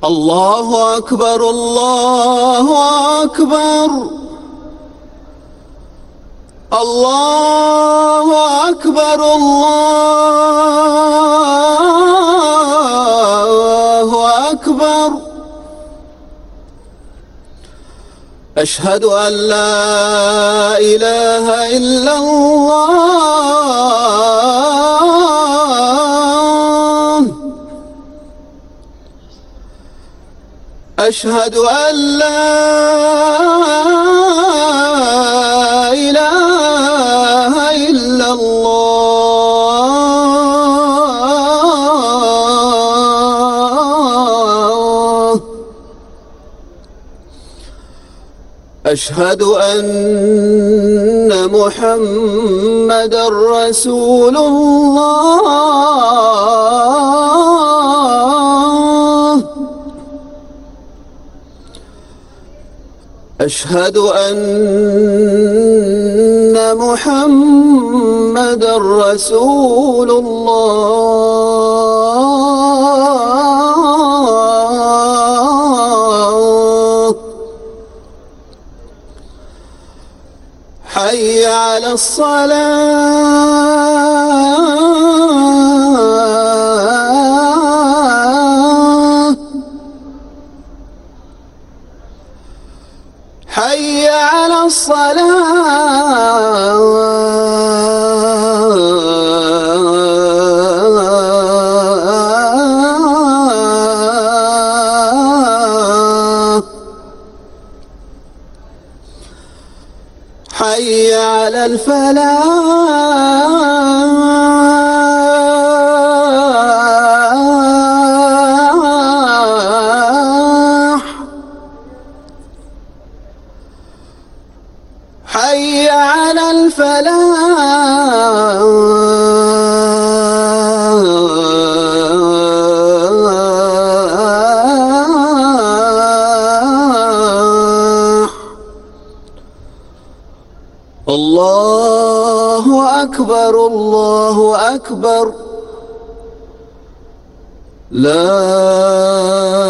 الله أكبر الله أكبر الله أكبر الله أكبر. أشهد أن لا إله إلا الله. أشهد أن لا إله إلا الله. أشهد أن محمدًا رسول الله. أشهد أن محمدًا رسول الله. حي على الصلاة. حي على الصلاة. حي على الفلاح. حي على الفلاح. الله أكبر الله أكبر. لا